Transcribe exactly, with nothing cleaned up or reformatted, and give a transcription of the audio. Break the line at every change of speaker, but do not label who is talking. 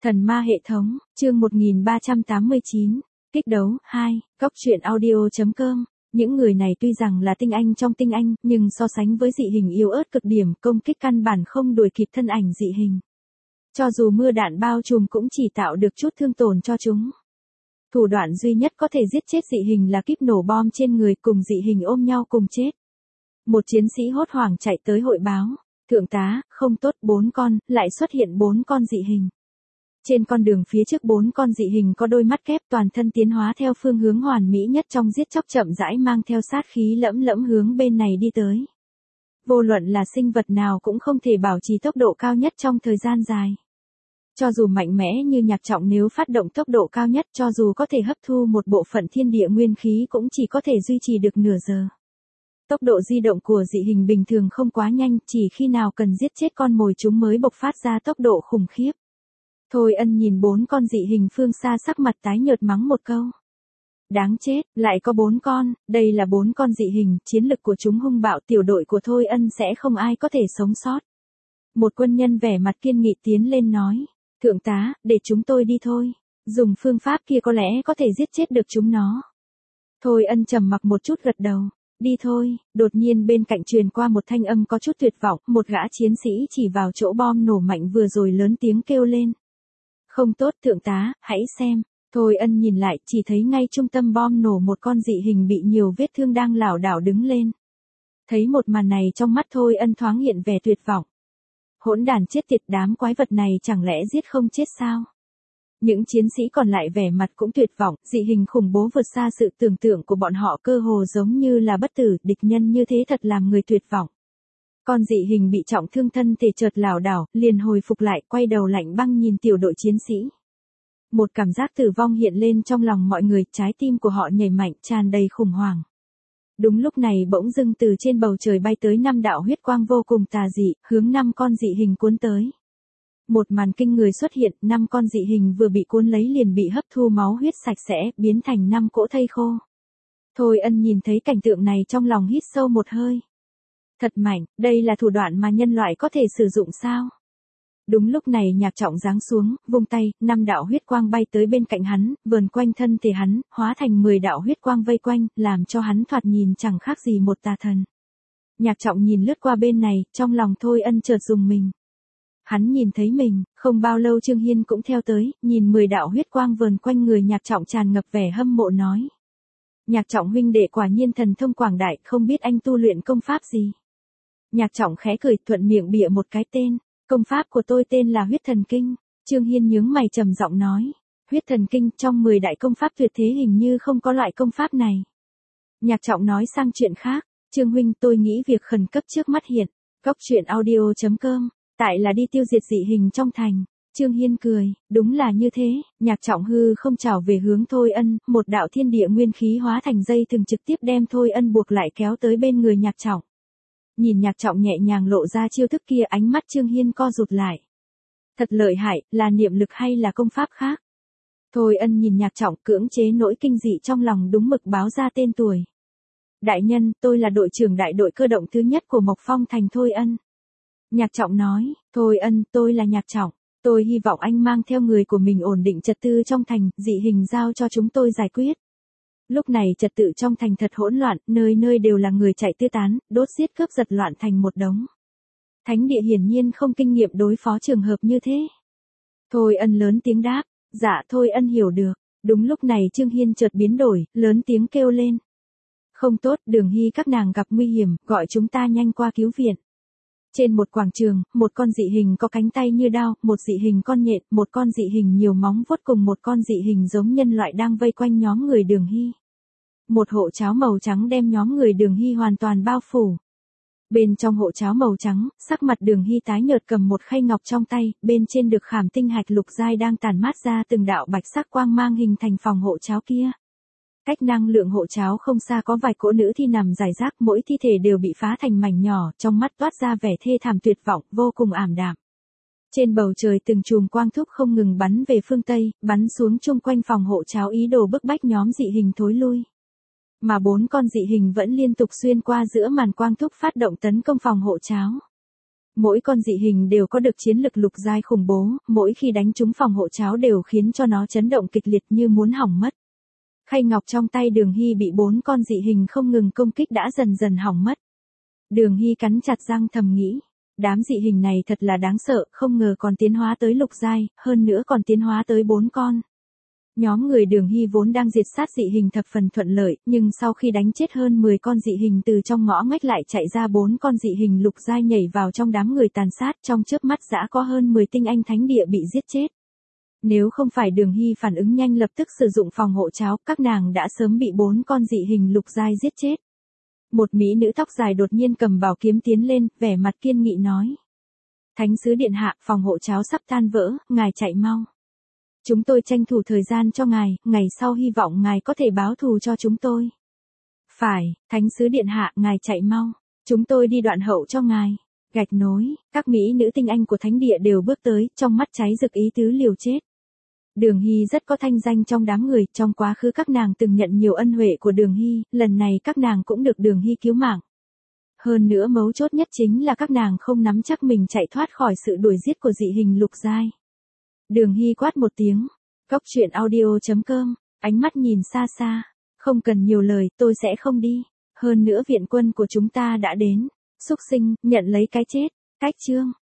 Thần ma hệ thống, chương một nghìn ba trăm tám mươi chín, kích đấu, hai, Cóc truyện audio chấm com. Những người này tuy rằng là tinh anh trong tinh anh, nhưng so sánh với dị hình yếu ớt cực điểm, công kích căn bản không đuổi kịp thân ảnh dị hình. Cho dù mưa đạn bao trùm cũng chỉ tạo được chút thương tổn cho chúng. Thủ đoạn duy nhất có thể giết chết dị hình là kíp nổ bom trên người, cùng dị hình ôm nhau cùng chết. Một chiến sĩ hốt hoảng chạy tới hội báo, thượng tá, không tốt, bốn con, lại xuất hiện bốn con dị hình. Trên con đường phía trước bốn con dị hình có đôi mắt kép, toàn thân tiến hóa theo phương hướng hoàn mỹ nhất trong giết chóc, chậm rãi mang theo sát khí lẫm lẫm hướng bên này đi tới. Vô luận là sinh vật nào cũng không thể bảo trì tốc độ cao nhất trong thời gian dài. Cho dù mạnh mẽ như Nhạc Trọng, nếu phát động tốc độ cao nhất, cho dù có thể hấp thu một bộ phận thiên địa nguyên khí, cũng chỉ có thể duy trì được nửa giờ. Tốc độ di động của dị hình bình thường không quá nhanh, chỉ khi nào cần giết chết con mồi chúng mới bộc phát ra tốc độ khủng khiếp. Thôi Ân nhìn bốn con dị hình phương xa, sắc mặt tái nhợt mắng một câu. Đáng chết, lại có bốn con, đây là bốn con dị hình, chiến lực của chúng hung bạo, tiểu đội của Thôi Ân sẽ không ai có thể sống sót. Một quân nhân vẻ mặt kiên nghị tiến lên nói, thượng tá, để chúng tôi đi thôi, dùng phương pháp kia có lẽ có thể giết chết được chúng nó. Thôi Ân trầm mặc một chút gật đầu, đi thôi. Đột nhiên bên cạnh truyền qua một thanh âm có chút tuyệt vọng, một gã chiến sĩ chỉ vào chỗ bom nổ mạnh vừa rồi lớn tiếng kêu lên. Không tốt thượng tá, hãy xem. Thôi Ân nhìn lại, chỉ thấy ngay trung tâm bom nổ một con dị hình bị nhiều vết thương đang lảo đảo đứng lên. Thấy một màn này, trong mắt Thôi Ân thoáng hiện vẻ tuyệt vọng. Hỗn đàn chết tiệt, đám quái vật này chẳng lẽ giết không chết sao? Những chiến sĩ còn lại vẻ mặt cũng tuyệt vọng, dị hình khủng bố vượt xa sự tưởng tượng của bọn họ, cơ hồ giống như là bất tử, địch nhân như thế thật làm người tuyệt vọng. Con dị hình bị trọng thương thân thể chợt lảo đảo, liền hồi phục lại, quay đầu lạnh băng nhìn tiểu đội chiến sĩ. Một cảm giác tử vong hiện lên trong lòng mọi người, trái tim của họ nhảy mạnh, tràn đầy khủng hoảng. Đúng lúc này bỗng dưng từ trên bầu trời bay tới năm đạo huyết quang vô cùng tà dị, hướng năm con dị hình cuốn tới. Một màn kinh người xuất hiện, năm con dị hình vừa bị cuốn lấy liền bị hấp thu máu huyết sạch sẽ, biến thành năm cỗ thây khô. Thôi Ân nhìn thấy cảnh tượng này trong lòng hít sâu một hơi. Thật mạnh, đây là thủ đoạn mà nhân loại có thể sử dụng sao? Đúng lúc này Nhạc Trọng giáng xuống, vung tay, năm đạo huyết quang bay tới bên cạnh hắn, vờn quanh thân thể hắn, hóa thành mười đạo huyết quang vây quanh, làm cho hắn thoạt nhìn chẳng khác gì một tà thần. Nhạc Trọng nhìn lướt qua bên này, trong lòng Thôi Ân chợt rùng mình. Hắn nhìn thấy mình, không bao lâu Trương Hiên cũng theo tới, nhìn mười đạo huyết quang vờn quanh người Nhạc Trọng tràn ngập vẻ hâm mộ nói. Nhạc Trọng huynh đệ quả nhiên thần thông quảng đại, không biết anh tu luyện công pháp gì. Nhạc Trọng khẽ cười, thuận miệng bịa một cái tên, công pháp của tôi tên là Huyết Thần Kinh. Trương Hiên nhướng mày trầm giọng nói, Huyết Thần Kinh, trong mười đại công pháp tuyệt thế hình như không có loại công pháp này. Nhạc Trọng nói sang chuyện khác, Trương huynh, tôi nghĩ việc khẩn cấp trước mắt hiện, Cóc truyện audio chấm com, tại là đi tiêu diệt dị hình trong thành. Trương Hiên cười, đúng là như thế. Nhạc Trọng hư không trảo về hướng Thôi Ân, một đạo thiên địa nguyên khí hóa thành dây thừng trực tiếp đem Thôi Ân buộc lại, kéo tới bên người Nhạc Trọng. Nhìn Nhạc Trọng nhẹ nhàng lộ ra chiêu thức kia, ánh mắt Trương Hiên co rụt lại. Thật lợi hại, là niệm lực hay là công pháp khác? Thôi Ân nhìn Nhạc Trọng, cưỡng chế nỗi kinh dị trong lòng, đúng mực báo ra tên tuổi. Đại nhân, tôi là đội trưởng đại đội cơ động thứ nhất của Mộc Phong thành Thôi Ân. Nhạc Trọng nói, Thôi Ân, tôi là Nhạc Trọng. Tôi hy vọng anh mang theo người của mình ổn định trật tự trong thành, dị hình giao cho chúng tôi giải quyết. Lúc này trật tự trong thành thật hỗn loạn, nơi nơi đều là người chạy tứ tán, đốt giết cướp giật loạn thành một đống. Thánh địa hiển nhiên không kinh nghiệm đối phó trường hợp như thế. Thôi Ân lớn tiếng đáp, dạ Thôi Ân hiểu được. Đúng lúc này Trương Hiên chợt biến đổi, lớn tiếng kêu lên. Không tốt, Đường Hy các nàng gặp nguy hiểm, gọi chúng ta nhanh qua cứu viện. Trên một quảng trường, một con dị hình có cánh tay như đao, một dị hình con nhện, một con dị hình nhiều móng vuốt cùng một con dị hình giống nhân loại đang vây quanh nhóm người Đường Hy. Một hộ cháo màu trắng đem nhóm người Đường Hy hoàn toàn bao phủ. Bên trong hộ cháo màu trắng, sắc mặt Đường Hy tái nhợt cầm một khay ngọc trong tay, bên trên được khảm tinh hạch lục giai đang tản mát ra từng đạo bạch sắc quang mang hình thành phòng hộ cháo kia. Cách năng lượng hộ cháo không xa có vài cỗ nữ thi nằm rải rác, mỗi thi thể đều bị phá thành mảnh nhỏ, trong mắt toát ra vẻ thê thảm tuyệt vọng, vô cùng ảm đạm. Trên bầu trời từng chùm quang thúc không ngừng bắn về phương Tây, bắn xuống chung quanh phòng hộ cháo, ý đồ bức bách nhóm dị hình thối lui. Mà bốn con dị hình vẫn liên tục xuyên qua giữa màn quang thúc phát động tấn công phòng hộ cháo. Mỗi con dị hình đều có được chiến lực lục giai khủng bố, mỗi khi đánh trúng phòng hộ cháo đều khiến cho nó chấn động kịch liệt như muốn hỏng mất. Khay ngọc trong tay Đường Hy bị bốn con dị hình không ngừng công kích đã dần dần hỏng mất. Đường Hy cắn chặt răng thầm nghĩ, đám dị hình này thật là đáng sợ, không ngờ còn tiến hóa tới lục giai, hơn nữa còn tiến hóa tới bốn con. Nhóm người Đường Hy vốn đang diệt sát dị hình thập phần thuận lợi, nhưng sau khi đánh chết hơn mười con dị hình từ trong ngõ ngách lại chạy ra bốn con dị hình lục giai nhảy vào trong đám người tàn sát, trong chớp mắt đã có hơn mười tinh anh thánh địa bị giết chết. Nếu không phải Đường Hy phản ứng nhanh lập tức sử dụng phòng hộ cháo, các nàng đã sớm bị bốn con dị hình lục giai giết chết. Một mỹ nữ tóc dài đột nhiên cầm bảo kiếm tiến lên, vẻ mặt kiên nghị nói. Thánh sứ điện hạ, phòng hộ cháo sắp tan vỡ, ngài chạy mau. Chúng tôi tranh thủ thời gian cho ngài, ngày sau hy vọng ngài có thể báo thù cho chúng tôi. Phải, thánh sứ điện hạ, ngài chạy mau. Chúng tôi đi đoạn hậu cho ngài. Gạch nối, các mỹ nữ tinh anh của thánh địa đều bước tới, trong mắt cháy rực ý tứ liều chết. Đường Hy rất có thanh danh trong đám người, trong quá khứ các nàng từng nhận nhiều ân huệ của Đường Hy, lần này các nàng cũng được Đường Hy cứu mạng. Hơn nữa mấu chốt nhất chính là các nàng không nắm chắc mình chạy thoát khỏi sự đuổi giết của dị hình lục giai. Đường Hy quát một tiếng, cóc truyện audio chấm com, ánh mắt nhìn xa xa, không cần nhiều lời, tôi sẽ không đi, hơn nữa viện quân của chúng ta đã đến, xúc sinh, nhận lấy cái chết, cách chương.